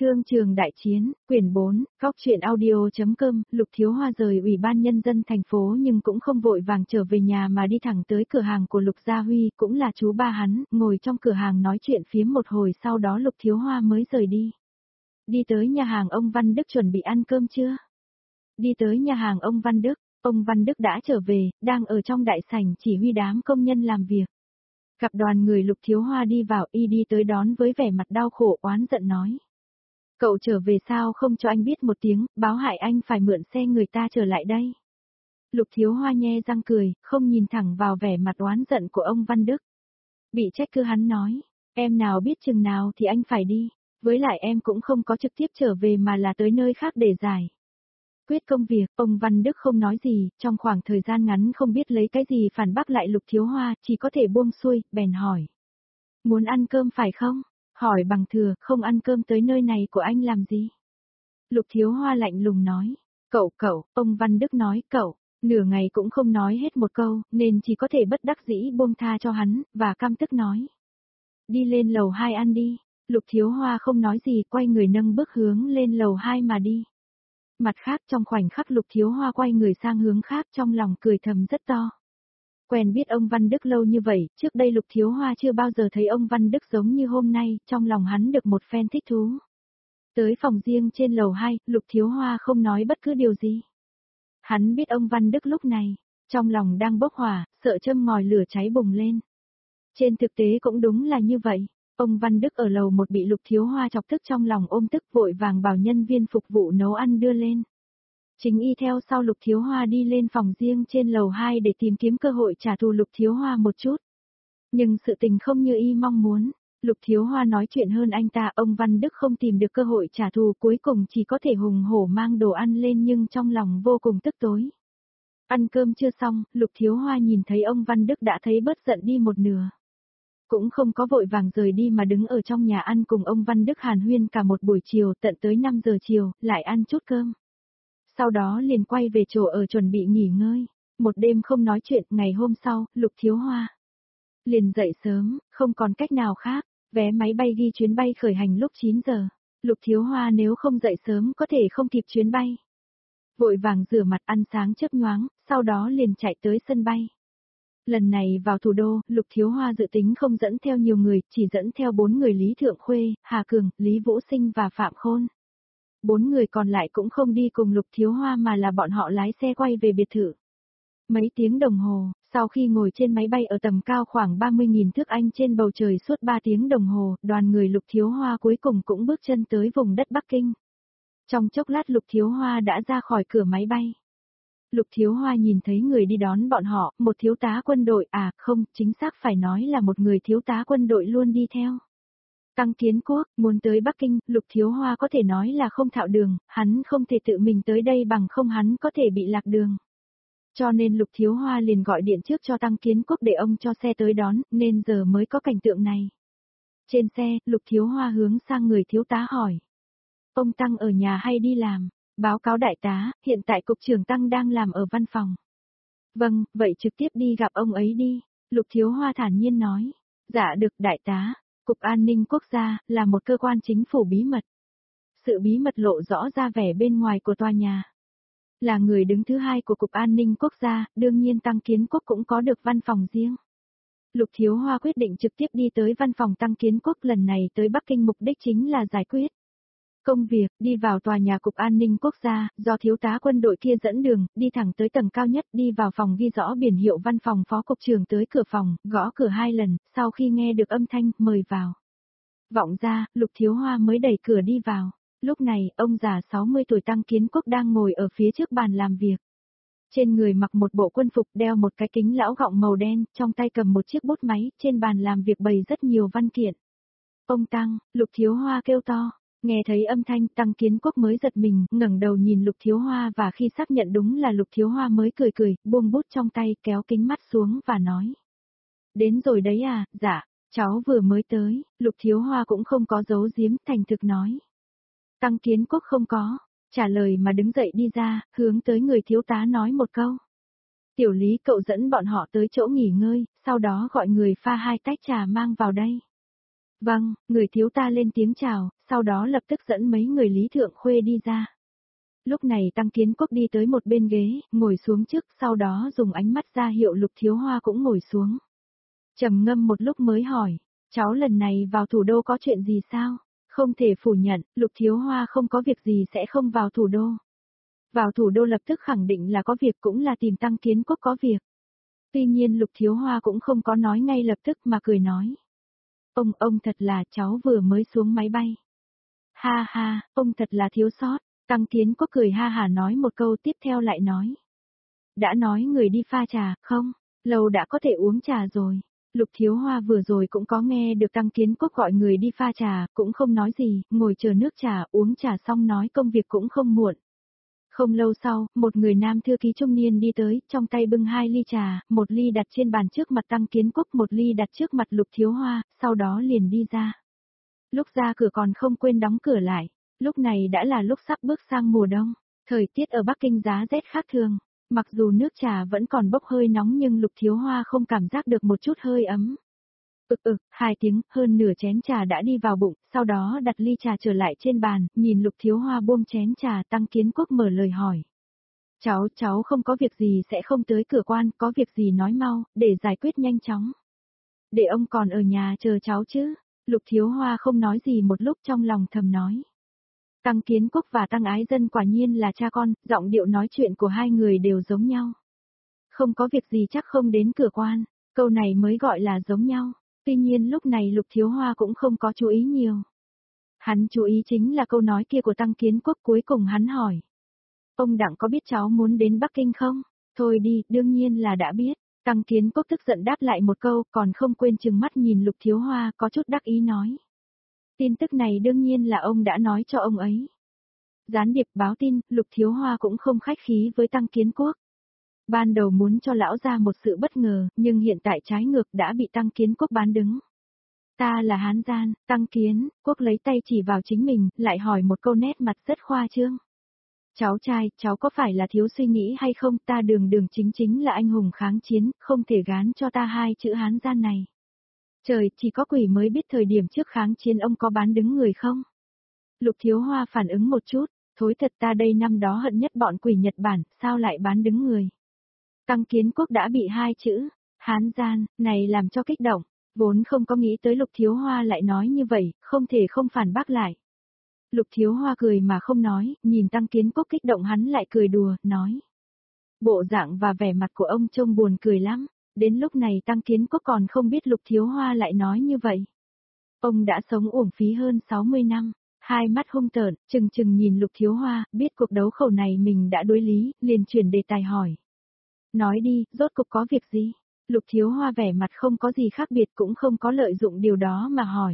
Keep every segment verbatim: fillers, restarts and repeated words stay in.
Thương trường đại chiến, quyển bốn, góc truyện audio.com, Lục Thiếu Hoa rời Ủy ban Nhân dân thành phố nhưng cũng không vội vàng trở về nhà mà đi thẳng tới cửa hàng của Lục Gia Huy, cũng là chú ba hắn, ngồi trong cửa hàng nói chuyện phiếm một hồi sau đó Lục Thiếu Hoa mới rời đi. Đi tới nhà hàng ông Văn Đức chuẩn bị ăn cơm chưa? Đi tới nhà hàng ông Văn Đức, ông Văn Đức đã trở về, đang ở trong đại sảnh chỉ huy đám công nhân làm việc. Gặp đoàn người Lục Thiếu Hoa đi vào, y đi tới đón với vẻ mặt đau khổ oán giận nói. Cậu trở về sao không cho anh biết một tiếng, báo hại anh phải mượn xe người ta trở lại đây. Lục Thiếu Hoa nhe răng cười, không nhìn thẳng vào vẻ mặt oán giận của ông Văn Đức. Bị trách cứ hắn nói, em nào biết chừng nào thì anh phải đi, với lại em cũng không có trực tiếp trở về mà là tới nơi khác để giải quyết công việc. Ông Văn Đức không nói gì, trong khoảng thời gian ngắn không biết lấy cái gì phản bác lại Lục Thiếu Hoa, chỉ có thể buông xuôi, bèn hỏi. Muốn ăn cơm phải không? Hỏi bằng thừa, không ăn cơm tới nơi này của anh làm gì? Lục Thiếu Hoa lạnh lùng nói. Cậu cậu, ông Văn Đức nói cậu, nửa ngày cũng không nói hết một câu, nên chỉ có thể bất đắc dĩ buông tha cho hắn, và căm tức nói. Đi lên lầu hai ăn đi. Lục Thiếu Hoa không nói gì, quay người nâng bước hướng lên lầu hai mà đi. Mặt khác trong khoảnh khắc Lục Thiếu Hoa quay người sang hướng khác trong lòng cười thầm rất to. Quen biết ông Văn Đức lâu như vậy, trước đây Lục Thiếu Hoa chưa bao giờ thấy ông Văn Đức giống như hôm nay, trong lòng hắn được một phen thích thú. Tới phòng riêng trên lầu hai, Lục Thiếu Hoa không nói bất cứ điều gì. Hắn biết ông Văn Đức lúc này, trong lòng đang bốc hỏa, sợ châm ngòi lửa cháy bùng lên. Trên thực tế cũng đúng là như vậy, ông Văn Đức ở lầu một bị Lục Thiếu Hoa chọc tức trong lòng ôm tức vội vàng bảo nhân viên phục vụ nấu ăn đưa lên. Chính y theo sau Lục Thiếu Hoa đi lên phòng riêng trên lầu hai để tìm kiếm cơ hội trả thù Lục Thiếu Hoa một chút. Nhưng sự tình không như y mong muốn, Lục Thiếu Hoa nói chuyện hơn anh ta, ông Văn Đức không tìm được cơ hội trả thù cuối cùng chỉ có thể hùng hổ mang đồ ăn lên nhưng trong lòng vô cùng tức tối. Ăn cơm chưa xong, Lục Thiếu Hoa nhìn thấy ông Văn Đức đã thấy bớt giận đi một nửa. Cũng không có vội vàng rời đi mà đứng ở trong nhà ăn cùng ông Văn Đức hàn huyên cả một buổi chiều tận tới năm giờ chiều, lại ăn chút cơm. Sau đó liền quay về chỗ ở chuẩn bị nghỉ ngơi. Một đêm không nói chuyện, ngày hôm sau, Lục Thiếu Hoa liền dậy sớm, không còn cách nào khác, vé máy bay ghi chuyến bay khởi hành lúc chín giờ. Lục Thiếu Hoa nếu không dậy sớm có thể không kịp chuyến bay. Vội vàng rửa mặt ăn sáng chớp nhoáng, sau đó liền chạy tới sân bay. Lần này vào thủ đô, Lục Thiếu Hoa dự tính không dẫn theo nhiều người, chỉ dẫn theo bốn người Lý Thượng Khuê, Hà Cường, Lý Vũ Sinh và Phạm Khôn. Bốn người còn lại cũng không đi cùng Lục Thiếu Hoa mà là bọn họ lái xe quay về biệt thự. Mấy tiếng đồng hồ, sau khi ngồi trên máy bay ở tầm cao khoảng ba mươi nghìn thước Anh trên bầu trời suốt ba tiếng đồng hồ, đoàn người Lục Thiếu Hoa cuối cùng cũng bước chân tới vùng đất Bắc Kinh. Trong chốc lát Lục Thiếu Hoa đã ra khỏi cửa máy bay. Lục Thiếu Hoa nhìn thấy người đi đón bọn họ, một thiếu tá quân đội, à không, chính xác phải nói là một người thiếu tá quân đội luôn đi theo. Tăng Kiến Quốc, muốn tới Bắc Kinh, Lục Thiếu Hoa có thể nói là không thạo đường, hắn không thể tự mình tới đây bằng không hắn có thể bị lạc đường. Cho nên Lục Thiếu Hoa liền gọi điện trước cho Tăng Kiến Quốc để ông cho xe tới đón, nên giờ mới có cảnh tượng này. Trên xe, Lục Thiếu Hoa hướng sang người thiếu tá hỏi. Ông Tăng ở nhà hay đi làm? Báo cáo đại tá, hiện tại cục trưởng Tăng đang làm ở văn phòng. Vâng, vậy trực tiếp đi gặp ông ấy đi, Lục Thiếu Hoa thản nhiên nói. Dạ được đại tá, Cục An ninh Quốc gia là một cơ quan chính phủ bí mật. Sự bí mật lộ rõ ra vẻ bên ngoài của tòa nhà. Là người đứng thứ hai của Cục An ninh Quốc gia, đương nhiên Tăng Kiến Quốc cũng có được văn phòng riêng. Lục Thiếu Hoa quyết định trực tiếp đi tới văn phòng Tăng Kiến Quốc, lần này tới Bắc Kinh mục đích chính là giải quyết công việc, đi vào tòa nhà Cục An ninh Quốc gia, do thiếu tá quân đội kia dẫn đường, đi thẳng tới tầng cao nhất, đi vào phòng ghi rõ biển hiệu văn phòng phó cục trưởng, tới cửa phòng, gõ cửa hai lần, sau khi nghe được âm thanh, mời vào. Vọng ra, Lục Thiếu Hoa mới đẩy cửa đi vào. Lúc này, ông già sáu mươi tuổi Tăng Kiến Quốc đang ngồi ở phía trước bàn làm việc. Trên người mặc một bộ quân phục, đeo một cái kính lão gọng màu đen, trong tay cầm một chiếc bút máy, trên bàn làm việc bày rất nhiều văn kiện. Ông Tăng, Lục Thiếu Hoa kêu to. Nghe thấy âm thanh, Tăng Kiến Quốc mới giật mình, ngẩng đầu nhìn Lục Thiếu Hoa và khi xác nhận đúng là Lục Thiếu Hoa mới cười cười, buông bút trong tay, kéo kính mắt xuống và nói. Đến rồi đấy à, dạ, cháu vừa mới tới, Lục Thiếu Hoa cũng không có giấu giếm, thành thực nói. Tăng Kiến Quốc không có, trả lời mà đứng dậy đi ra, hướng tới người thiếu tá nói một câu. Tiểu Lý cậu dẫn bọn họ tới chỗ nghỉ ngơi, sau đó gọi người pha hai tách trà mang vào đây. Vâng, người thiếu ta lên tiếng chào, sau đó lập tức dẫn mấy người Lý Thượng Khuê đi ra. Lúc này Tăng Kiến Quốc đi tới một bên ghế, ngồi xuống trước, sau đó dùng ánh mắt ra hiệu Lục Thiếu Hoa cũng ngồi xuống. Trầm ngâm một lúc mới hỏi, cháu lần này vào thủ đô có chuyện gì sao? Không thể phủ nhận, Lục Thiếu Hoa không có việc gì sẽ không vào thủ đô. Vào thủ đô lập tức khẳng định là có việc, cũng là tìm Tăng Kiến Quốc có việc. Tuy nhiên Lục Thiếu Hoa cũng không có nói ngay lập tức mà cười nói. Ông, ông thật là cháu vừa mới xuống máy bay. Ha ha, ông thật là thiếu sót. Tăng Kiến Quốc cười ha hả nói một câu, tiếp theo lại nói. Đã nói người đi pha trà, không? Lâu đã có thể uống trà rồi. Lục Thiếu Hoa vừa rồi cũng có nghe được Tăng Kiến Quốc gọi người đi pha trà, cũng không nói gì, ngồi chờ nước trà, uống trà xong nói công việc cũng không muộn. Không lâu sau, một người nam thư ký trung niên đi tới, trong tay bưng hai ly trà, một ly đặt trên bàn trước mặt Tăng Kiến Quốc, một ly đặt trước mặt Lục Thiếu Hoa, sau đó liền đi ra. Lúc ra cửa còn không quên đóng cửa lại, lúc này đã là lúc sắp bước sang mùa đông, thời tiết ở Bắc Kinh giá rét khác thường, mặc dù nước trà vẫn còn bốc hơi nóng nhưng Lục Thiếu Hoa không cảm giác được một chút hơi ấm. Ực ực, hai tiếng, hơn nửa chén trà đã đi vào bụng, sau đó đặt ly trà trở lại trên bàn, nhìn Lục Thiếu Hoa buông chén trà. Tăng Kiến Quốc mở lời hỏi. Cháu, cháu không có việc gì sẽ không tới cửa quan, có việc gì nói mau, để giải quyết nhanh chóng. Để ông còn ở nhà chờ cháu chứ. Lục Thiếu Hoa không nói gì một lúc, trong lòng thầm nói. Tăng Kiến Quốc và Tăng Ái Dân quả nhiên là cha con, giọng điệu nói chuyện của hai người đều giống nhau. Không có việc gì chắc không đến cửa quan, câu này mới gọi là giống nhau. Tuy nhiên lúc này Lục Thiếu Hoa cũng không có chú ý nhiều. Hắn chú ý chính là câu nói kia của Tăng Kiến Quốc, cuối cùng hắn hỏi. Ông Đặng có biết cháu muốn đến Bắc Kinh không? Thôi đi, đương nhiên là đã biết. Tăng Kiến Quốc tức giận đáp lại một câu, còn không quên trừng mắt nhìn Lục Thiếu Hoa, có chút đắc ý nói. Tin tức này đương nhiên là ông đã nói cho ông ấy. Gián điệp báo tin, Lục Thiếu Hoa cũng không khách khí với Tăng Kiến Quốc. Ban đầu muốn cho lão ra một sự bất ngờ, nhưng hiện tại trái ngược đã bị Tăng Kiến Quốc bán đứng. Ta là Hán Gian, Tăng Kiến Quốc lấy tay chỉ vào chính mình, lại hỏi một câu nét mặt rất khoa trương. Cháu trai, cháu có phải là thiếu suy nghĩ hay không? Ta Đường Đường chính chính là anh hùng kháng chiến, không thể gán cho ta hai chữ Hán Gian này. Trời, chỉ có quỷ mới biết thời điểm trước kháng chiến ông có bán đứng người không? Lục Thiếu Hoa phản ứng một chút, thối thật, ta đây năm đó hận nhất bọn quỷ Nhật Bản, sao lại bán đứng người? Tăng Kiến Quốc đã bị hai chữ Hán Gian này làm cho kích động, vốn không có nghĩ tới Lục Thiếu Hoa lại nói như vậy, không thể không phản bác lại. Lục Thiếu Hoa cười mà không nói, nhìn Tăng Kiến Quốc kích động hắn lại cười đùa, nói. Bộ dạng và vẻ mặt của ông trông buồn cười lắm, đến lúc này Tăng Kiến Quốc còn không biết Lục Thiếu Hoa lại nói như vậy. Ông đã sống uổng phí hơn sáu mươi năm, hai mắt hung tợn, chừng chừng nhìn Lục Thiếu Hoa, biết cuộc đấu khẩu này mình đã đối lý, liền chuyển đề tài hỏi. Nói đi, rốt cục có việc gì? Lục Thiếu Hoa vẻ mặt không có gì khác biệt, cũng không có lợi dụng điều đó mà hỏi.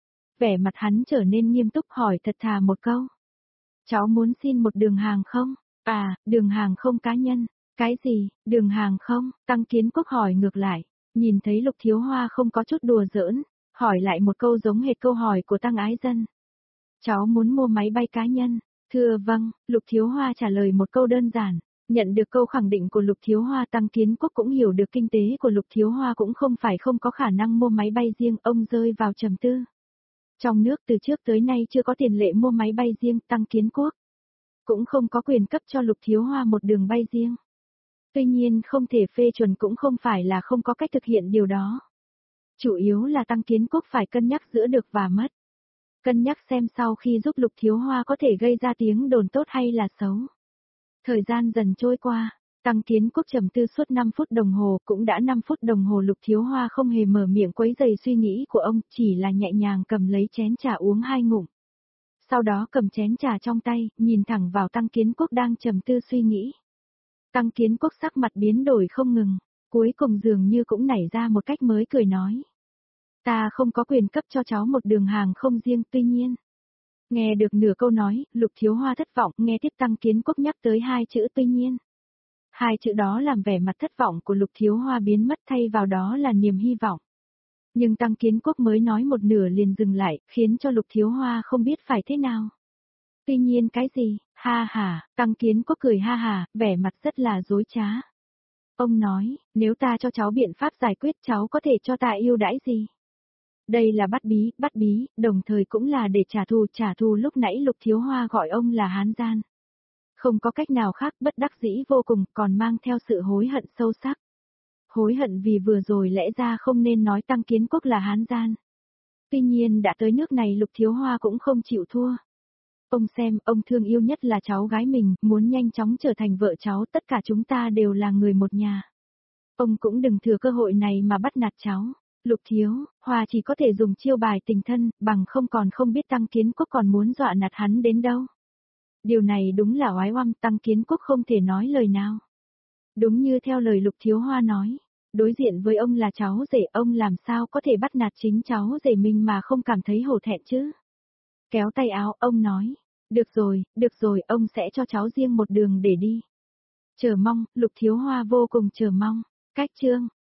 Vẻ mặt hắn trở nên nghiêm túc, hỏi thật thà một câu. Cháu muốn xin một đường hàng không? À, đường hàng không cá nhân. Cái gì, đường hàng không? Tăng Kiến Quốc hỏi ngược lại. Nhìn thấy Lục Thiếu Hoa không có chút đùa giỡn, hỏi lại một câu giống hệt câu hỏi của Tăng Ái Dân. Cháu muốn mua máy bay cá nhân. Thưa vâng, Lục Thiếu Hoa trả lời một câu đơn giản. Nhận được câu khẳng định của Lục Thiếu Hoa, Tăng Kiến Quốc cũng hiểu được kinh tế của Lục Thiếu Hoa cũng không phải không có khả năng mua máy bay riêng, ông rơi vào trầm tư. Trong nước từ trước tới nay chưa có tiền lệ mua máy bay riêng, Tăng Kiến Quốc cũng không có quyền cấp cho Lục Thiếu Hoa một đường bay riêng. Tuy nhiên không thể phê chuẩn cũng không phải là không có cách thực hiện điều đó. Chủ yếu là Tăng Kiến Quốc phải cân nhắc giữa được và mất. Cân nhắc xem sau khi giúp Lục Thiếu Hoa có thể gây ra tiếng đồn tốt hay là xấu. Thời gian dần trôi qua, Tăng Kiến Quốc trầm tư suốt năm phút đồng hồ, cũng đã năm phút đồng hồ Lục Thiếu Hoa không hề mở miệng quấy rầy suy nghĩ của ông, chỉ là nhẹ nhàng cầm lấy chén trà uống hai ngụm. Sau đó cầm chén trà trong tay, nhìn thẳng vào Tăng Kiến Quốc đang trầm tư suy nghĩ. Tăng Kiến Quốc sắc mặt biến đổi không ngừng, cuối cùng dường như cũng nảy ra một cách mới cười nói. Ta không có quyền cấp cho cháu một đường hàng không riêng, tuy nhiên. Nghe được nửa câu nói, Lục Thiếu Hoa thất vọng, nghe tiếp Tăng Kiến Quốc nhắc tới hai chữ tuy nhiên. Hai chữ đó làm vẻ mặt thất vọng của Lục Thiếu Hoa biến mất, thay vào đó là niềm hy vọng. Nhưng Tăng Kiến Quốc mới nói một nửa liền dừng lại, khiến cho Lục Thiếu Hoa không biết phải thế nào. Tuy nhiên cái gì, ha ha, Tăng Kiến Quốc cười ha ha, vẻ mặt rất là dối trá. Ông nói, nếu ta cho cháu biện pháp giải quyết cháu có thể cho ta ưu đãi gì? Đây là bắt bí, bắt bí, đồng thời cũng là để trả thù, trả thù lúc nãy Lục Thiếu Hoa gọi ông là hán gian. Không có cách nào khác, bất đắc dĩ vô cùng, còn mang theo sự hối hận sâu sắc. Hối hận vì vừa rồi lẽ ra không nên nói Tăng Kiến Quốc là hán gian. Tuy nhiên đã tới nước này Lục Thiếu Hoa cũng không chịu thua. Ông xem, ông thương yêu nhất là cháu gái mình, muốn nhanh chóng trở thành vợ cháu, tất cả chúng ta đều là người một nhà. Ông cũng đừng thừa cơ hội này mà bắt nạt cháu. Lục Thiếu Hoa chỉ có thể dùng chiêu bài tình thân, bằng không còn không biết Tăng Kiến Quốc còn muốn dọa nạt hắn đến đâu. Điều này đúng là oái oăm, Tăng Kiến Quốc không thể nói lời nào. Đúng như theo lời Lục Thiếu Hoa nói, đối diện với ông là cháu rể, ông làm sao có thể bắt nạt chính cháu rể mình mà không cảm thấy hổ thẹn chứ. Kéo tay áo, ông nói, được rồi, được rồi, ông sẽ cho cháu riêng một đường để đi. Chờ mong, Lục Thiếu Hoa vô cùng chờ mong. Cách chương